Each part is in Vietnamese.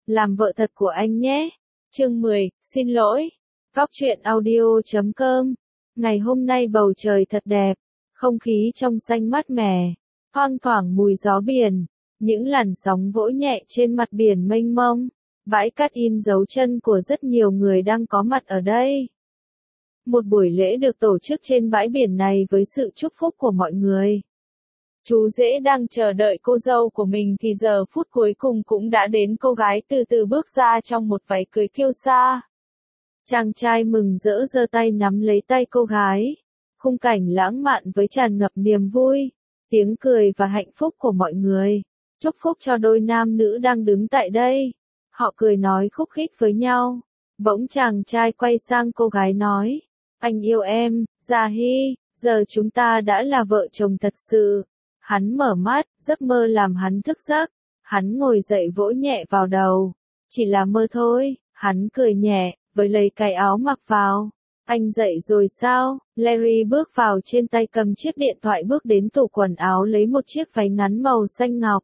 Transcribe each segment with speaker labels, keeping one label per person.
Speaker 1: làm vợ thật của anh nhé. Chương 10, xin lỗi. Góc truyện audio.com. Ngày hôm nay bầu trời thật đẹp, không khí trong xanh mát mẻ, thoang thoảng mùi gió biển, những làn sóng vỗ nhẹ trên mặt biển mênh mông, bãi cát in dấu chân của rất nhiều người đang có mặt ở đây. Một buổi lễ được tổ chức trên bãi biển này với sự chúc phúc của mọi người. Chú rể đang chờ đợi cô dâu của mình thì giờ phút cuối cùng cũng đã đến, cô gái từ từ bước ra trong một váy cưới kiêu sa. Chàng trai mừng rỡ giơ tay nắm lấy tay cô gái. Khung cảnh lãng mạn với tràn ngập niềm vui, tiếng cười và hạnh phúc của mọi người. Chúc phúc cho đôi nam nữ đang đứng tại đây. Họ cười nói khúc khích với nhau. Bỗng chàng trai quay sang cô gái nói, anh yêu em, Gia-hi, giờ chúng ta đã là vợ chồng thật sự. Hắn mở mắt, giấc mơ làm hắn thức giấc. Hắn ngồi dậy vỗ nhẹ vào đầu. Chỉ là mơ thôi, hắn cười nhẹ, với lấy cái áo mặc vào. Anh dậy rồi sao? Larry bước vào, trên tay cầm chiếc điện thoại, bước đến tủ quần áo lấy một chiếc váy ngắn màu xanh ngọc.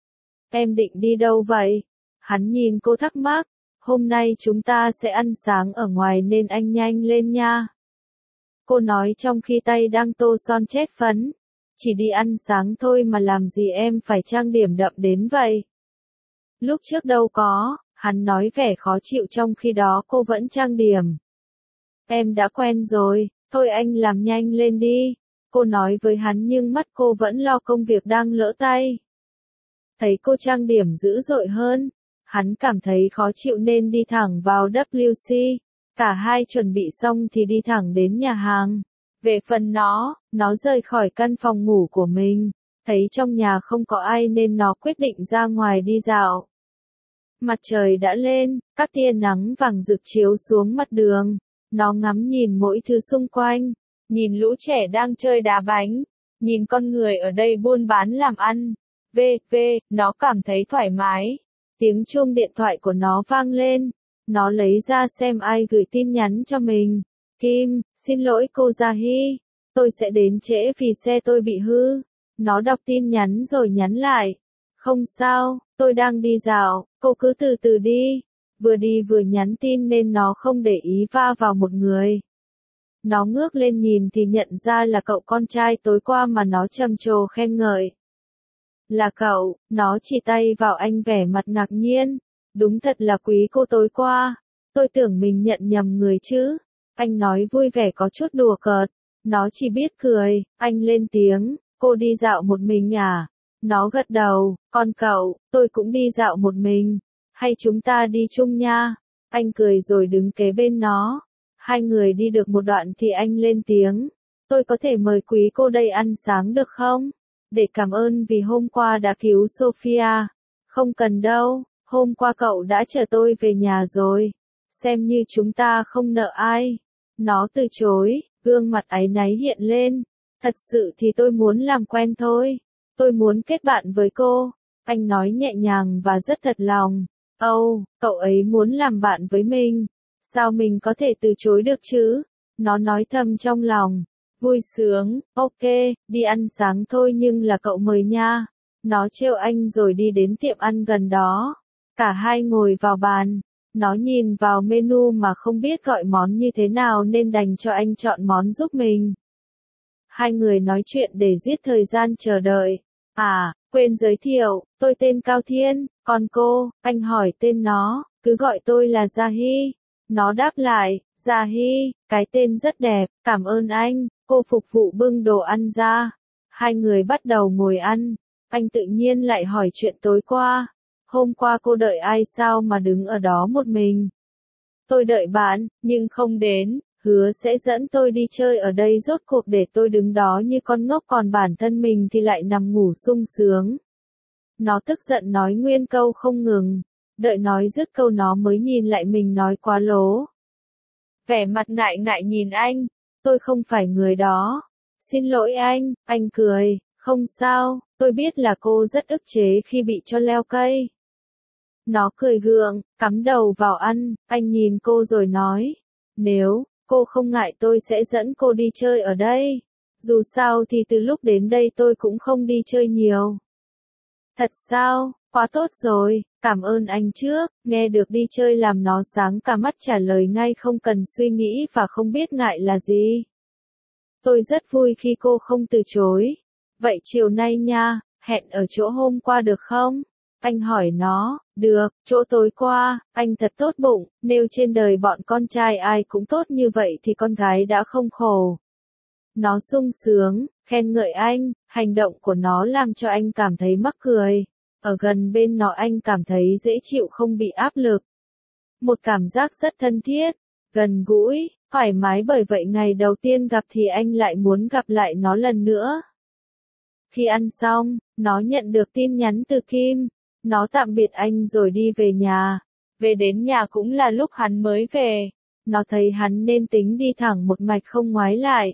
Speaker 1: Em định đi đâu vậy? Hắn nhìn cô thắc mắc. Hôm nay chúng ta sẽ ăn sáng ở ngoài nên anh nhanh lên nha. Cô nói trong khi tay đang tô son chét phấn. Chỉ đi ăn sáng thôi mà làm gì em phải trang điểm đậm đến vậy? Lúc trước đâu có, hắn nói vẻ khó chịu trong khi đó cô vẫn trang điểm. Em đã quen rồi, thôi anh làm nhanh lên đi. Cô nói với hắn nhưng mắt cô vẫn lo công việc đang lỡ tay. Thấy cô trang điểm dữ dội hơn, hắn cảm thấy khó chịu nên đi thẳng vào WC. Cả hai chuẩn bị xong thì đi thẳng đến nhà hàng. Về phần nó rời khỏi căn phòng ngủ của mình, thấy trong nhà không có ai nên nó quyết định ra ngoài đi dạo. Mặt trời đã lên, các tia nắng vàng rực chiếu xuống mặt đường. Nó ngắm nhìn mỗi thứ xung quanh, nhìn lũ trẻ đang chơi đá bánh, nhìn con người ở đây buôn bán làm ăn. Nó cảm thấy thoải mái. Tiếng chuông điện thoại của nó vang lên. Nó lấy ra xem ai gửi tin nhắn cho mình. Kim, xin lỗi cô Gia-hi, tôi sẽ đến trễ vì xe tôi bị hư. Nó đọc tin nhắn rồi nhắn lại. Không sao, tôi đang đi dạo, cô cứ từ từ đi. Vừa đi vừa nhắn tin nên nó không để ý va vào một người. Nó ngước lên nhìn thì nhận ra là cậu con trai tối qua mà nó trầm trồ khen ngợi. Là cậu, nó chỉ tay vào anh vẻ mặt ngạc nhiên. Đúng thật là quý cô tối qua. Tôi tưởng mình nhận nhầm người chứ. Anh nói vui vẻ có chút đùa cợt. Nó chỉ biết cười. Anh lên tiếng, cô đi dạo một mình à? Nó gật đầu, còn cậu, tôi cũng đi dạo một mình. Hay chúng ta đi chung nha? Anh cười rồi đứng kế bên nó. Hai người đi được một đoạn thì anh lên tiếng. Tôi có thể mời quý cô đây ăn sáng được không? Để cảm ơn vì hôm qua đã cứu Sophia. Không cần đâu, hôm qua cậu đã chở tôi về nhà rồi. Xem như chúng ta không nợ ai. Nó từ chối, gương mặt áy náy hiện lên. Thật sự thì tôi muốn làm quen thôi. Tôi muốn kết bạn với cô. Anh nói nhẹ nhàng và rất thật lòng. Cậu ấy muốn làm bạn với mình. Sao mình có thể từ chối được chứ? Nó nói thầm trong lòng. Vui sướng, ok, đi ăn sáng thôi nhưng là cậu mời nha. Nó trêu anh rồi đi đến tiệm ăn gần đó. Cả hai ngồi vào bàn. Nó nhìn vào menu mà không biết gọi món như thế nào nên đành cho anh chọn món giúp mình. Hai người nói chuyện để giết thời gian chờ đợi. À, quên giới thiệu, tôi tên Cao Thiên, còn cô, anh hỏi tên nó, cứ gọi tôi là Gia-hi. Nó đáp lại, Gia-hi, cái tên rất đẹp, cảm ơn anh. Cô phục vụ bưng đồ ăn ra. Hai người bắt đầu ngồi ăn. Anh tự nhiên lại hỏi chuyện tối qua. Hôm qua cô đợi ai sao mà đứng ở đó một mình? Tôi đợi bạn, nhưng không đến. Hứa sẽ dẫn tôi đi chơi ở đây, rốt cuộc để tôi đứng đó như con ngốc còn bản thân mình thì lại nằm ngủ sung sướng. Nó tức giận nói nguyên câu không ngừng. Đợi nói dứt câu nó mới nhìn lại mình nói quá lố. Vẻ mặt ngại ngại nhìn anh. Tôi không phải người đó. Xin lỗi anh cười. Không sao, tôi biết là cô rất ức chế khi bị cho leo cây. Nó cười gượng, cắm đầu vào ăn, anh nhìn cô rồi nói. Nếu cô không ngại tôi sẽ dẫn cô đi chơi ở đây. Dù sao thì từ lúc đến đây tôi cũng không đi chơi nhiều. Thật sao, quá tốt rồi, Cảm ơn anh trước, nghe được đi chơi làm nó sáng cả mắt trả lời ngay không cần suy nghĩ và không biết ngại là gì. Tôi rất vui khi cô không từ chối. Vậy chiều nay nha, hẹn ở chỗ hôm qua được không? Anh hỏi nó, được, chỗ tối qua, anh thật tốt bụng, nếu trên đời bọn con trai ai cũng tốt như vậy thì con gái đã không khổ. Nó sung sướng, khen ngợi anh, hành động của nó làm cho anh cảm thấy mắc cười. Ở gần bên nó anh cảm thấy dễ chịu không bị áp lực. Một cảm giác rất thân thiết, gần gũi, thoải mái bởi vậy ngày đầu tiên gặp thì anh lại muốn gặp lại nó lần nữa. Khi ăn xong, nó nhận được tin nhắn từ Kim. Nó tạm biệt anh rồi đi về nhà. Về đến nhà cũng là lúc hắn mới về. Nó thấy hắn nên tính đi thẳng một mạch không ngoái lại.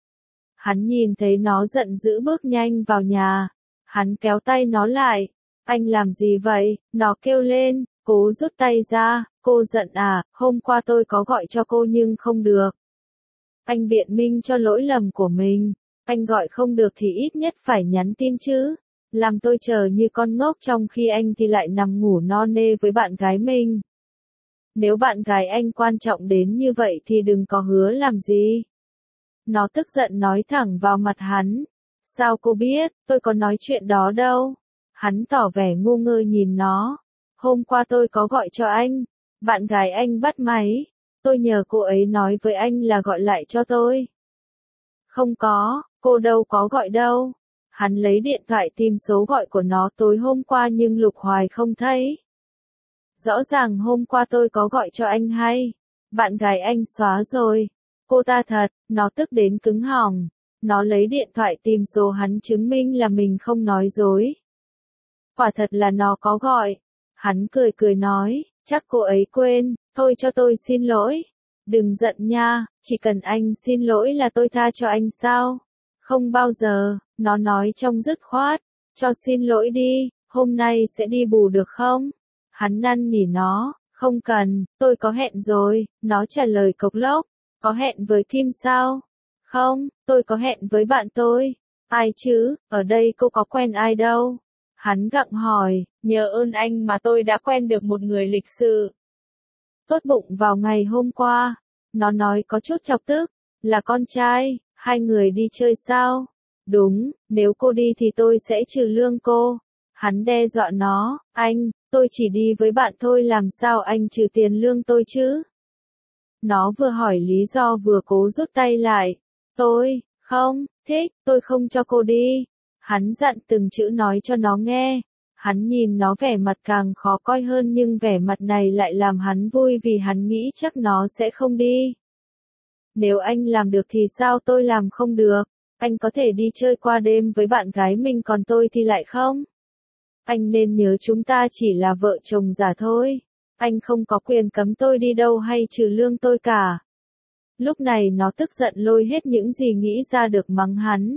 Speaker 1: Hắn nhìn thấy nó giận dữ bước nhanh vào nhà. Hắn kéo tay nó lại. Anh làm gì vậy? Nó kêu lên, cố rút tay ra. Cô giận à, hôm qua tôi có gọi cho cô nhưng không được. Anh biện minh cho lỗi lầm của mình. Anh gọi không được thì ít nhất phải nhắn tin chứ. Làm tôi chờ như con ngốc trong khi anh thì lại nằm ngủ no nê với bạn gái mình. Nếu bạn gái anh quan trọng đến như vậy thì đừng có hứa làm gì. Nó tức giận nói thẳng vào mặt hắn. Sao cô biết, tôi có nói chuyện đó đâu. Hắn tỏ vẻ ngu ngơ nhìn nó. Hôm qua tôi có gọi cho anh. Bạn gái anh bắt máy. Tôi nhờ cô ấy nói với anh là gọi lại cho tôi. Không có, cô đâu có gọi đâu. Hắn lấy điện thoại tìm số gọi của nó tối hôm qua nhưng lục hoài không thấy. Rõ ràng hôm qua tôi có gọi cho anh hay. Bạn gái anh xóa rồi. Cô ta thật, nó tức đến cứng họng. Nó lấy điện thoại tìm số hắn chứng minh là mình không nói dối. Quả thật là nó có gọi. Hắn cười cười nói, chắc cô ấy quên, thôi cho tôi xin lỗi. Đừng giận nha, chỉ cần anh xin lỗi là tôi tha cho anh sao? Không bao giờ, nó nói trong dứt khoát, cho xin lỗi đi, hôm nay sẽ đi bù được không? Hắn năn nỉ nó, không cần, tôi có hẹn rồi, nó trả lời cộc lốc, có hẹn với Kim sao? Không, tôi có hẹn với bạn tôi. Ai chứ, ở đây cô có quen ai đâu? Hắn gặng hỏi, nhờ ơn anh mà tôi đã quen được một người lịch sự. Tốt bụng vào ngày hôm qua. Nó nói có chút chọc tức, là con trai, hai người đi chơi sao? Đúng, nếu cô đi thì tôi sẽ trừ lương cô. Hắn đe dọa nó, anh, tôi chỉ đi với bạn thôi làm sao anh trừ tiền lương tôi chứ? Nó vừa hỏi lý do vừa cố rút tay lại. Tôi, không, thích, tôi không cho cô đi. Hắn dặn từng chữ nói cho nó nghe. Hắn nhìn nó vẻ mặt càng khó coi hơn nhưng vẻ mặt này lại làm hắn vui vì hắn nghĩ chắc nó sẽ không đi. Nếu anh làm được thì sao tôi làm không được? Anh có thể đi chơi qua đêm với bạn gái mình còn tôi thì lại không? Anh nên nhớ chúng ta chỉ là vợ chồng giả thôi. Anh không có quyền cấm tôi đi đâu hay trừ lương tôi cả. Lúc này nó tức giận lôi hết những gì nghĩ ra được mắng hắn.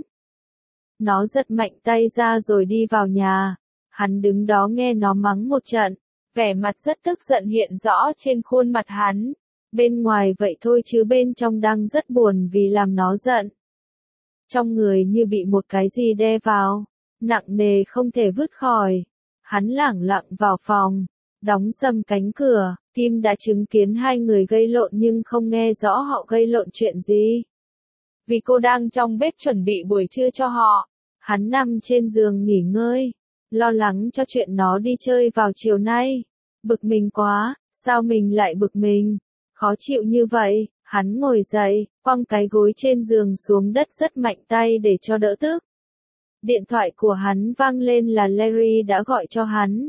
Speaker 1: Nó giật mạnh tay ra rồi đi vào nhà. Hắn đứng đó nghe nó mắng một trận. Vẻ mặt rất tức giận hiện rõ trên khuôn mặt hắn. Bên ngoài vậy thôi chứ bên trong đang rất buồn vì làm nó giận. Trong người như bị một cái gì đè vào. Nặng nề không thể vứt khỏi. Hắn lẳng lặng vào phòng. Đóng sầm cánh cửa. Kim đã chứng kiến hai người gây lộn nhưng không nghe rõ họ gây lộn chuyện gì. Vì cô đang trong bếp chuẩn bị buổi trưa cho họ. Hắn nằm trên giường nghỉ ngơi. Lo lắng cho chuyện nó đi chơi vào chiều nay. Bực mình quá, sao mình lại bực mình? Khó chịu như vậy, hắn ngồi dậy, quăng cái gối trên giường xuống đất rất mạnh tay để cho đỡ tức. Điện thoại của hắn vang lên là Larry đã gọi cho hắn.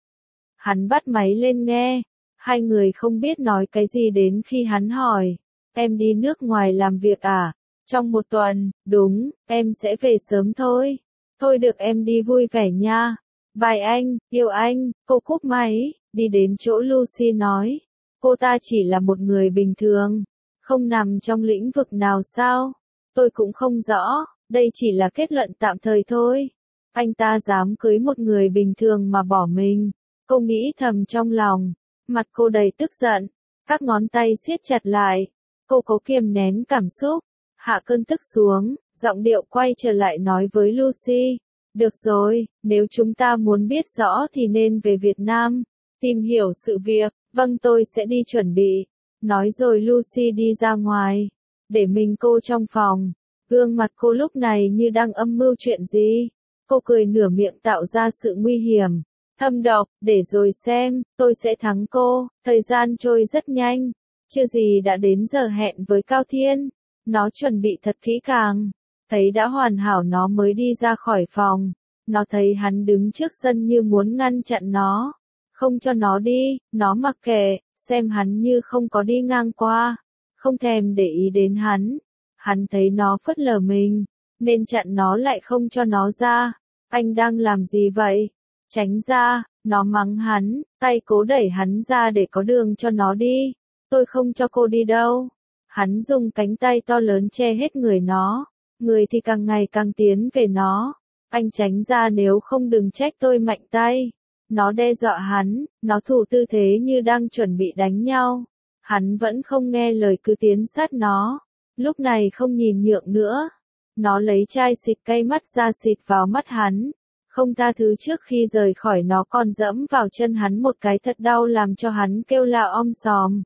Speaker 1: Hắn bắt máy lên nghe. Hai người không biết nói cái gì đến khi hắn hỏi. Em đi nước ngoài làm việc à? Trong một tuần, đúng, em sẽ về sớm thôi. Thôi được em đi vui vẻ nha. Bye anh, yêu anh, cô cúp máy, đi đến chỗ Lucy nói. Cô ta chỉ là một người bình thường, không nằm trong lĩnh vực nào sao? Tôi cũng không rõ, đây chỉ là kết luận tạm thời thôi. Anh ta dám cưới một người bình thường mà bỏ mình. Cô nghĩ thầm trong lòng, mặt cô đầy tức giận, các ngón tay siết chặt lại. Cô cố kiềm nén cảm xúc, hạ cơn tức xuống, giọng điệu quay trở lại nói với Lucy. Được rồi, nếu chúng ta muốn biết rõ thì nên về Việt Nam, tìm hiểu sự việc, vâng tôi sẽ đi chuẩn bị. Nói rồi Lucy đi ra ngoài, để mình cô trong phòng. Gương mặt cô lúc này như đang âm mưu chuyện gì. Cô cười nửa miệng tạo ra sự nguy hiểm, thâm độc, để rồi xem, tôi sẽ thắng cô. Thời gian trôi rất nhanh, chưa gì đã đến giờ hẹn với Cao Thiên. Nó chuẩn bị thật kỹ càng, thấy đã hoàn hảo nó mới đi ra khỏi phòng. Nó thấy hắn đứng trước sân như muốn ngăn chặn nó, không cho nó đi, nó mặc kệ, xem hắn như không có đi ngang qua, không thèm để ý đến hắn. Hắn thấy nó phớt lờ mình, nên chặn nó lại không cho nó ra. Anh đang làm gì vậy? Tránh ra, nó mắng hắn, tay cố đẩy hắn ra để có đường cho nó đi. Tôi không cho cô đi đâu. Hắn dùng cánh tay to lớn che hết người nó, người thì càng ngày càng tiến về nó. Anh tránh ra nếu không đừng trách tôi mạnh tay. Nó đe dọa hắn, nó thủ tư thế như đang chuẩn bị đánh nhau. Hắn vẫn không nghe lời cứ tiến sát nó. Lúc này không nhìn nhượng nữa. Nó lấy chai xịt cây mắt ra xịt vào mắt hắn. Không tha thứ trước khi rời khỏi nó còn dẫm vào chân hắn một cái thật đau làm cho hắn kêu la om sòm.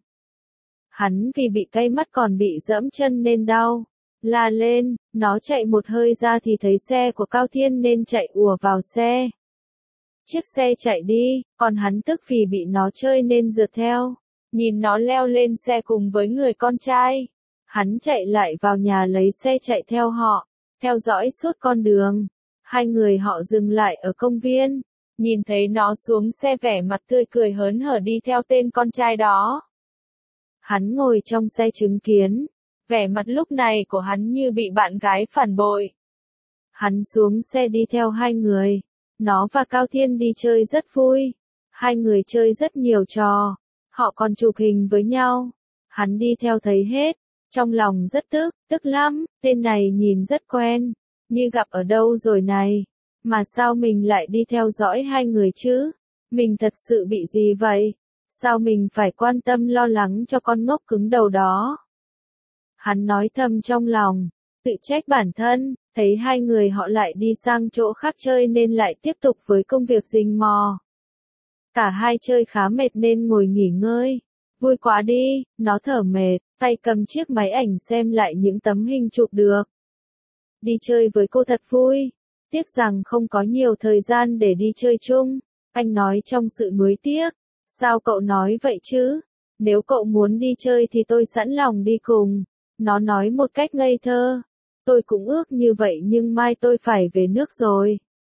Speaker 1: Hắn vì bị cây mắt còn bị dẫm chân nên đau. La lên, nó chạy một hơi ra thì thấy xe của Cao Thiên nên chạy ùa vào xe. Chiếc xe chạy đi, còn hắn tức vì bị nó chơi nên rượt theo. Nhìn nó leo lên xe cùng với người con trai. Hắn chạy lại vào nhà lấy xe chạy theo họ, theo dõi suốt con đường. Hai người họ dừng lại ở công viên, nhìn thấy nó xuống xe vẻ mặt tươi cười hớn hở đi theo tên con trai đó. Hắn ngồi trong xe chứng kiến, vẻ mặt lúc này của hắn như bị bạn gái phản bội. Hắn xuống xe đi theo hai người, nó và Cao Thiên đi chơi rất vui. Hai người chơi rất nhiều trò, họ còn chụp hình với nhau. Hắn đi theo thấy hết, trong lòng rất tức lắm, tên này nhìn rất quen, như gặp ở đâu rồi này. Mà sao mình lại đi theo dõi hai người chứ? Mình thật sự bị gì vậy? Sao mình phải quan tâm lo lắng cho con ngốc cứng đầu đó? Hắn nói thầm trong lòng, tự trách bản thân, thấy hai người họ lại đi sang chỗ khác chơi nên lại tiếp tục với công việc rình mò. Cả hai chơi khá mệt nên ngồi nghỉ ngơi. Vui quá đi, nó thở mệt, tay cầm chiếc máy ảnh xem lại những tấm hình chụp được. Đi chơi với cô thật vui, tiếc rằng không có nhiều thời gian để đi chơi chung. Anh nói trong sự nuối tiếc. Sao cậu nói vậy chứ? Nếu cậu muốn đi chơi thì tôi sẵn lòng đi cùng. Nó nói một cách ngây thơ. Tôi cũng ước như vậy nhưng mai tôi phải về nước rồi.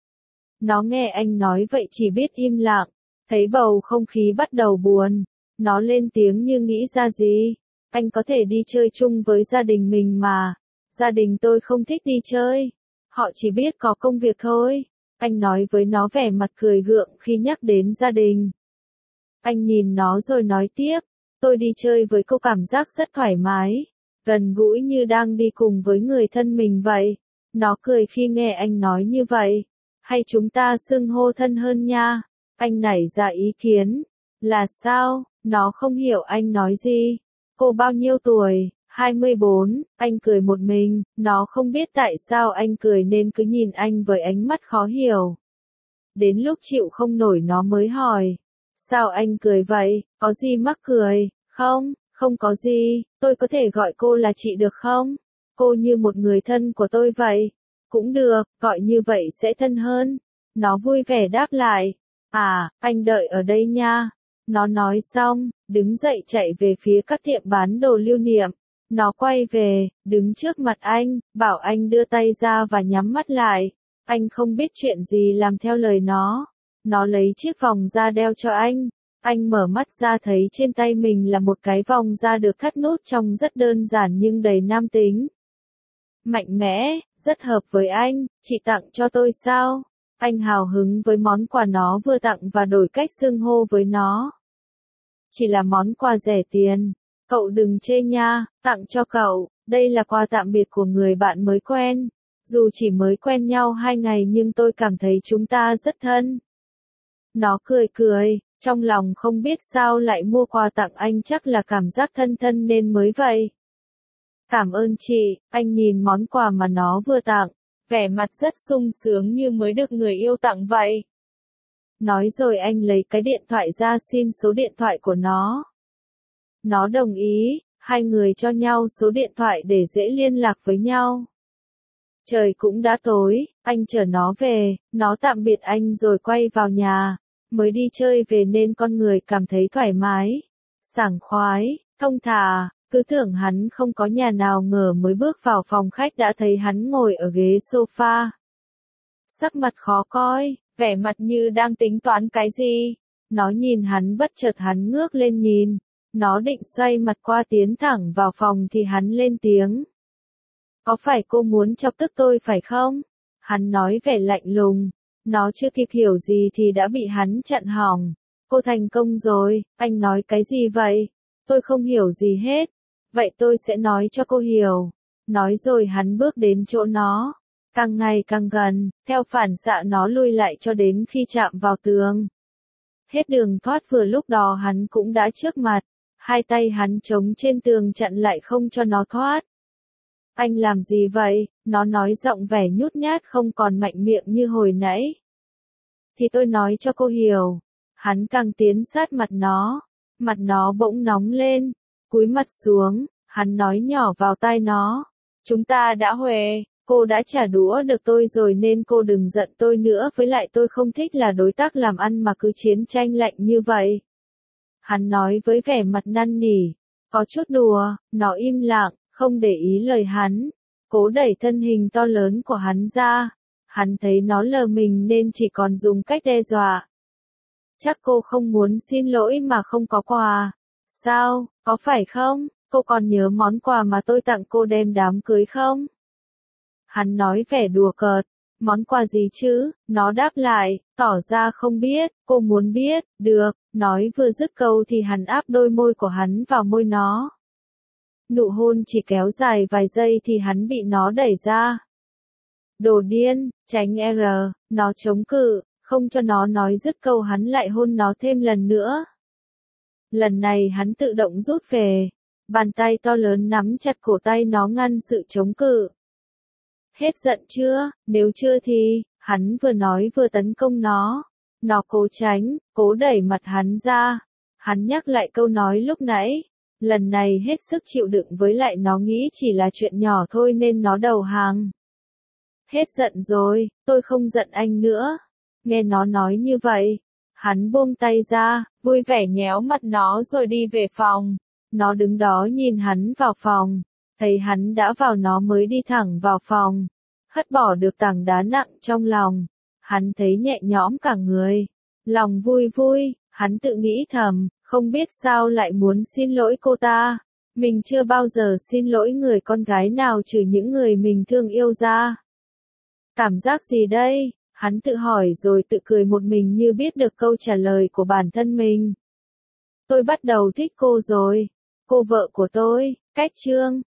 Speaker 1: Nó nghe anh nói vậy chỉ biết im lặng. Thấy bầu không khí bắt đầu buồn. Nó lên tiếng như nghĩ ra gì. Anh có thể đi chơi chung với gia đình mình mà. Gia đình tôi không thích đi chơi. Họ chỉ biết có công việc thôi. Anh nói với nó vẻ mặt cười gượng khi nhắc đến gia đình. Anh nhìn nó rồi nói tiếp. Tôi đi chơi với cô cảm giác rất thoải mái. Gần gũi như đang đi cùng với người thân mình vậy. Nó cười khi nghe anh nói như vậy. Hay chúng ta xưng hô thân hơn nha. Anh nảy ra ý kiến. Là sao? Nó không hiểu anh nói gì. Cô bao nhiêu tuổi? 24, anh cười một mình, nó không biết tại sao anh cười nên cứ nhìn anh với ánh mắt khó hiểu. Đến lúc chịu không nổi nó mới hỏi. Sao anh cười vậy, có gì mắc cười? Không, không có gì, tôi có thể gọi cô là chị được không? Cô như một người thân của tôi vậy. Cũng được, gọi như vậy sẽ thân hơn. Nó vui vẻ đáp lại. À, anh đợi ở đây nha. Nó nói xong, đứng dậy chạy về phía các tiệm bán đồ lưu niệm. Nó quay về, đứng trước mặt anh, bảo anh đưa tay ra và nhắm mắt lại. Anh không biết chuyện gì làm theo lời nó. Nó lấy chiếc vòng da đeo cho anh. Anh mở mắt ra thấy trên tay mình là một cái vòng da được thắt nút trông rất đơn giản nhưng đầy nam tính. Mạnh mẽ, rất hợp với anh, chị tặng cho tôi sao? Anh hào hứng với món quà nó vừa tặng và đổi cách xưng hô với nó. Chỉ là món quà rẻ tiền. Cậu đừng chê nha, tặng cho cậu, đây là quà tạm biệt của người bạn mới quen. Dù chỉ mới quen nhau 2 ngày nhưng tôi cảm thấy chúng ta rất thân. Nó cười cười, trong lòng không biết sao lại mua quà tặng anh chắc là cảm giác thân thân nên mới vậy. Cảm ơn chị, anh nhìn món quà mà nó vừa tặng, vẻ mặt rất sung sướng như mới được người yêu tặng vậy. Nói rồi anh lấy cái điện thoại ra xin số điện thoại của nó. Nó đồng ý, hai người cho nhau số điện thoại để dễ liên lạc với nhau. Trời cũng đã tối, anh chở nó về, nó tạm biệt anh rồi quay vào nhà. Mới đi chơi về nên con người cảm thấy thoải mái, sảng khoái, thông thả, cứ tưởng hắn không có nhà nào ngờ mới bước vào phòng khách đã thấy hắn ngồi ở ghế sofa. Sắc mặt khó coi, vẻ mặt như đang tính toán cái gì. Nó nhìn hắn bất chợt hắn ngước lên nhìn. Nó định xoay mặt qua tiến thẳng vào phòng thì hắn lên tiếng. Có phải cô muốn chọc tức tôi phải không? Hắn nói vẻ lạnh lùng. Nó chưa kịp hiểu gì thì đã bị hắn chặn hỏng. Cô thành công rồi, anh nói cái gì vậy? Tôi không hiểu gì hết. Vậy tôi sẽ nói cho cô hiểu. Nói rồi hắn bước đến chỗ nó. Càng ngày càng gần, theo phản xạ nó lui lại cho đến khi chạm vào tường. Hết đường thoát vừa lúc đó hắn cũng đã trước mặt. Hai tay hắn chống trên tường chặn lại không cho nó thoát. Anh làm gì vậy? Nó nói giọng vẻ nhút nhát không còn mạnh miệng như hồi nãy. Thì tôi nói cho cô hiểu. Hắn càng tiến sát mặt nó bỗng nóng lên, cúi mặt xuống, hắn nói nhỏ vào tai nó. Chúng ta đã huề, cô đã trả đũa được tôi rồi nên cô đừng giận tôi nữa, với lại tôi không thích là đối tác làm ăn mà cứ chiến tranh lạnh như vậy. Hắn nói với vẻ mặt năn nỉ, có chút đùa, nó im lặng, không để ý lời hắn, cố đẩy thân hình to lớn của hắn ra. Hắn thấy nó lờ mình nên chỉ còn dùng cách đe dọa. Chắc cô không muốn xin lỗi mà không có quà. Sao, có phải không? Cô còn nhớ món quà mà tôi tặng cô đêm đám cưới không? Hắn nói vẻ đùa cợt. Món quà gì chứ? Nó đáp lại, tỏ ra không biết. Cô muốn biết, được. Nói vừa dứt câu thì hắn áp đôi môi của hắn vào môi nó. Nụ hôn chỉ kéo dài vài giây thì hắn bị nó đẩy ra. Đồ điên, tránh R, nó chống cự, không cho nó nói dứt câu hắn lại hôn nó thêm lần nữa. Lần này hắn tự động rút về, bàn tay to lớn nắm chặt cổ tay nó ngăn sự chống cự. Hết giận chưa? Nếu chưa thì, hắn vừa nói vừa tấn công nó. Nó cố tránh, cố đẩy mặt hắn ra. Hắn nhắc lại câu nói lúc nãy. Lần này hết sức chịu đựng với lại nó nghĩ chỉ là chuyện nhỏ thôi nên nó đầu hàng. Hết giận rồi, tôi không giận anh nữa. Nghe nó nói như vậy, hắn buông tay ra, vui vẻ nhéo mặt nó rồi đi về phòng. Nó đứng đó nhìn hắn vào phòng, thấy hắn đã vào nó mới đi thẳng vào phòng. Hất bỏ được tảng đá nặng trong lòng, hắn thấy nhẹ nhõm cả người. Lòng vui vui, hắn tự nghĩ thầm, không biết sao lại muốn xin lỗi cô ta. Mình chưa bao giờ xin lỗi người con gái nào trừ những người mình thương yêu ra. Cảm giác gì đây? Hắn tự hỏi rồi tự cười một mình như biết được câu trả lời của bản thân mình. Tôi bắt đầu thích cô rồi. Cô vợ của tôi, cách chương.